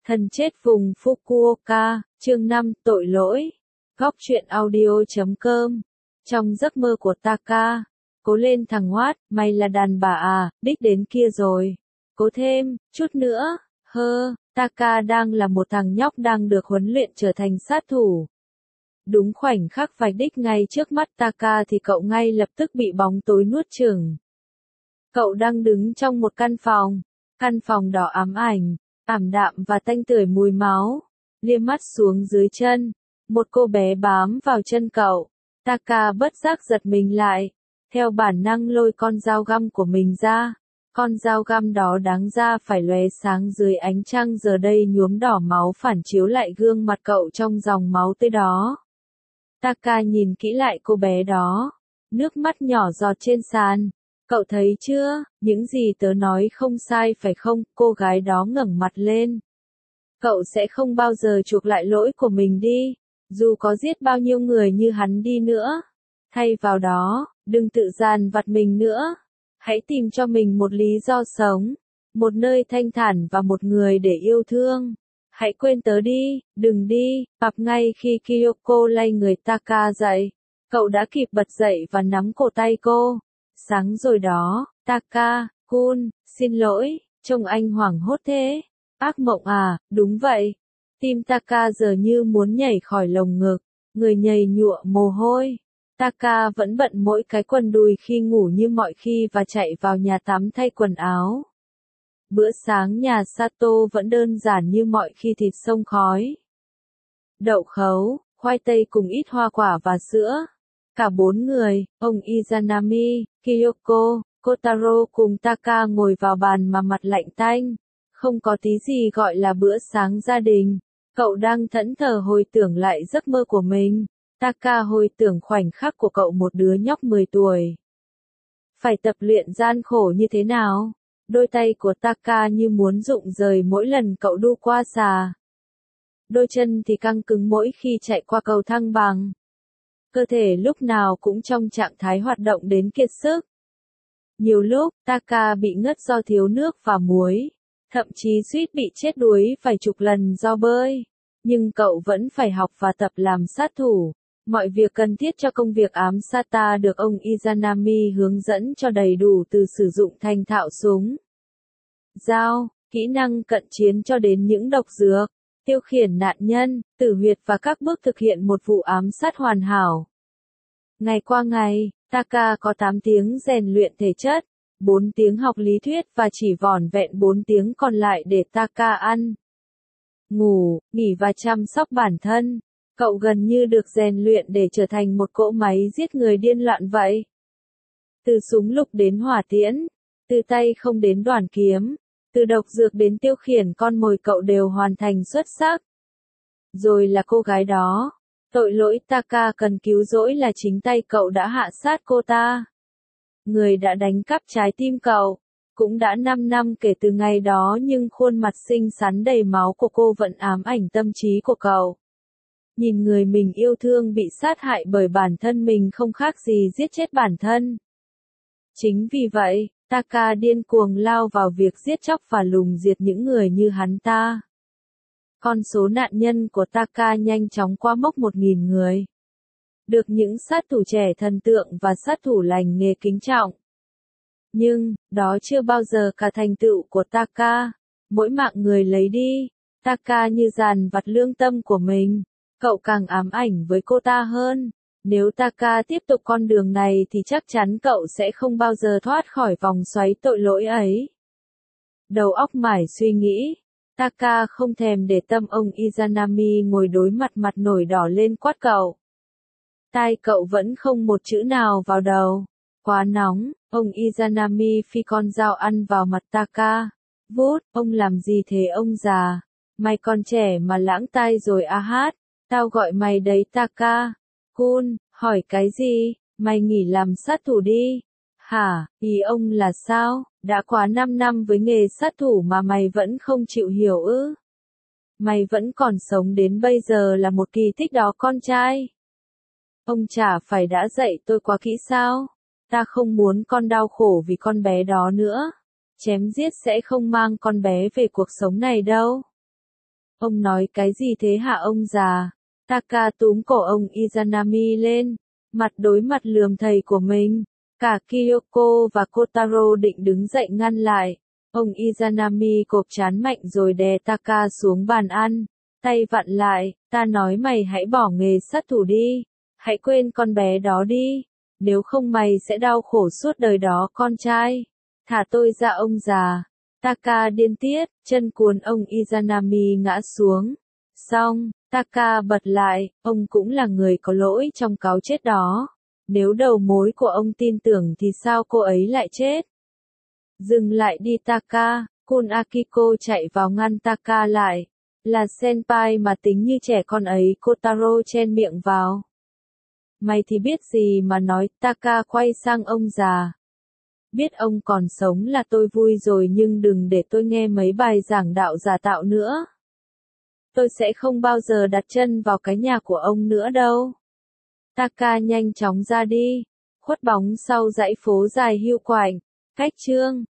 Thần chết vùng Fukuoka, chương 5, tội lỗi. Góc truyện audio.com. Trong giấc mơ của Taka. Cố lên thằng Hoát, mày là đàn bà à, đích đến kia rồi. Cố thêm, chút nữa, Taka đang là một thằng nhóc đang được huấn luyện trở thành sát thủ. Đúng khoảnh khắc vạch đích ngay trước mắt Taka thì cậu ngay lập tức bị bóng tối nuốt chửng. Cậu đang đứng trong một căn phòng đỏ ám ảnh, ảm đạm và tanh tưởi mùi máu. Liếc mắt xuống dưới chân, một cô bé bám vào chân cậu. Taka bất giác giật mình lại, theo bản năng lôi con dao găm của mình ra. Con dao găm đó đáng ra phải lóe sáng dưới ánh trăng, giờ đây nhuốm đỏ máu phản chiếu lại gương mặt cậu trong dòng máu tươi đó. Taka nhìn kỹ lại cô bé đó, nước mắt nhỏ giọt trên sàn. Cậu thấy chưa, những gì tớ nói không sai phải không? Cô gái đó ngẩng mặt lên. Cậu sẽ không bao giờ chuộc lại lỗi của mình đi, dù có giết bao nhiêu người như hắn đi nữa. Thay vào đó, đừng tự dằn vặt mình nữa. Hãy tìm cho mình một lý do sống, một nơi thanh thản và một người để yêu thương. Hãy quên tớ đi, đừng đi. Gặp ngay khi Kyoko lay người Taka dậy, cậu đã kịp bật dậy và nắm cổ tay cô. Sáng rồi đó, Taka-kun, xin lỗi, trông anh hoảng hốt thế. Ác mộng à, đúng vậy. Tim Taka giờ như muốn nhảy khỏi lồng ngực, người nhầy nhụa mồ hôi. Taka vẫn bận mỗi cái quần đùi khi ngủ như mọi khi và chạy vào nhà tắm thay quần áo. Bữa sáng nhà Sato vẫn đơn giản như mọi khi, thịt xông khói, đậu khấu, khoai tây cùng ít hoa quả và sữa. Cả bốn người, ông Izanami, Kyoko, Kotaro cùng Taka ngồi vào bàn mà mặt lạnh tanh. Không có tí gì gọi là bữa sáng gia đình. Cậu đang thẫn thờ hồi tưởng lại giấc mơ của mình. Taka hồi tưởng khoảnh khắc của cậu, một đứa nhóc 10 tuổi. Phải tập luyện gian khổ như thế nào? Đôi tay của Taka như muốn rụng rời mỗi lần cậu đu qua xà. Đôi chân thì căng cứng mỗi khi chạy qua cầu thang bằng. Cơ thể lúc nào cũng trong trạng thái hoạt động đến kiệt sức. Nhiều lúc, Taka bị ngất do thiếu nước và muối. Thậm chí suýt bị chết đuối vài chục lần do bơi. Nhưng cậu vẫn phải học và tập làm sát thủ. Mọi việc cần thiết cho công việc ám sát ta được ông Izanami hướng dẫn cho đầy đủ, từ sử dụng thành thạo súng, dao, kỹ năng cận chiến cho đến những độc dược, tiêu khiển nạn nhân, tử huyệt và các bước thực hiện một vụ ám sát hoàn hảo. Ngày qua ngày, Taka có 8 tiếng rèn luyện thể chất, 4 tiếng học lý thuyết và chỉ vỏn vẹn 4 tiếng còn lại để Taka ăn, ngủ, nghỉ và chăm sóc bản thân. Cậu gần như được rèn luyện để trở thành một cỗ máy giết người điên loạn vậy. Từ súng lục đến hỏa tiễn, từ tay không đến đoàn kiếm, từ độc dược đến tiêu khiển con mồi, cậu đều hoàn thành xuất sắc. Rồi là cô gái đó. Tội lỗi Taka cần cứu rỗi là chính tay cậu đã hạ sát cô ta. Người đã đánh cắp trái tim cậu. Cũng đã 5 năm kể từ ngày đó, nhưng khuôn mặt xinh xắn đầy máu của cô vẫn ám ảnh tâm trí của cậu. Nhìn người mình yêu thương bị sát hại bởi bản thân mình không khác gì giết chết bản thân. Chính vì vậy, Taka điên cuồng lao vào việc giết chóc và lùng diệt những người như hắn ta. Con số nạn nhân của Taka nhanh chóng qua mốc 1.000 người. Được những sát thủ trẻ thần tượng và sát thủ lành nghề kính trọng. Nhưng, đó chưa bao giờ cả thành tựu của Taka. Mỗi mạng người lấy đi, Taka như dàn vặt lương tâm của mình. Cậu càng ám ảnh với cô ta hơn. Nếu Taka tiếp tục con đường này thì chắc chắn cậu sẽ không bao giờ thoát khỏi vòng xoáy tội lỗi ấy. Đầu óc mải suy nghĩ, Taka không thèm để tâm ông Izanami ngồi đối mặt, mặt nổi đỏ lên quát cậu. Tai cậu vẫn không một chữ nào vào đầu. Quá nóng, ông Izanami phi con dao ăn vào mặt Taka. Vút, ông làm gì thế ông già? Mày còn trẻ mà lãng tai rồi à hát? Tao gọi mày đấy Taka-kun, hỏi cái gì? Mày nghỉ làm sát thủ đi. Hả, ý ông là sao? Đã quá 5 năm với nghề sát thủ mà mày vẫn không chịu hiểu ư? Mày vẫn còn sống đến bây giờ là một kỳ tích đó con trai. Ông chả phải đã dạy tôi quá kỹ sao? Ta không muốn con đau khổ vì con bé đó nữa. Chém giết sẽ không mang con bé về cuộc sống này đâu. Ông nói cái gì thế hả ông già? Taka túm cổ ông Izanami lên, mặt đối mặt lườm thầy của mình. Cả Kyoko và Kotaro định đứng dậy ngăn lại. Ông Izanami cộp trán mạnh rồi đè Taka xuống bàn ăn, tay vặn lại, ta nói mày hãy bỏ nghề sát thủ đi, hãy quên con bé đó đi, nếu không mày sẽ đau khổ suốt đời đó con trai. Thả tôi ra ông già. Taka điên tiết, chân cuốn ông Izanami ngã xuống. Xong, Taka bật lại, ông cũng là người có lỗi trong cái chết đó. Nếu đầu mối của ông tin tưởng thì sao cô ấy lại chết? Dừng lại đi Taka, Kun Akiko chạy vào ngăn Taka lại. Là senpai mà tính như trẻ con ấy, Kotaro chen miệng vào. Mày thì biết gì mà nói, Taka quay sang ông già. Biết ông còn sống là tôi vui rồi nhưng đừng để tôi nghe mấy bài giảng đạo giả tạo nữa. Tôi sẽ không bao giờ đặt chân vào cái nhà của ông nữa đâu. Taka nhanh chóng ra đi, khuất bóng sau dãy phố dài hiu quạnh, cách chương.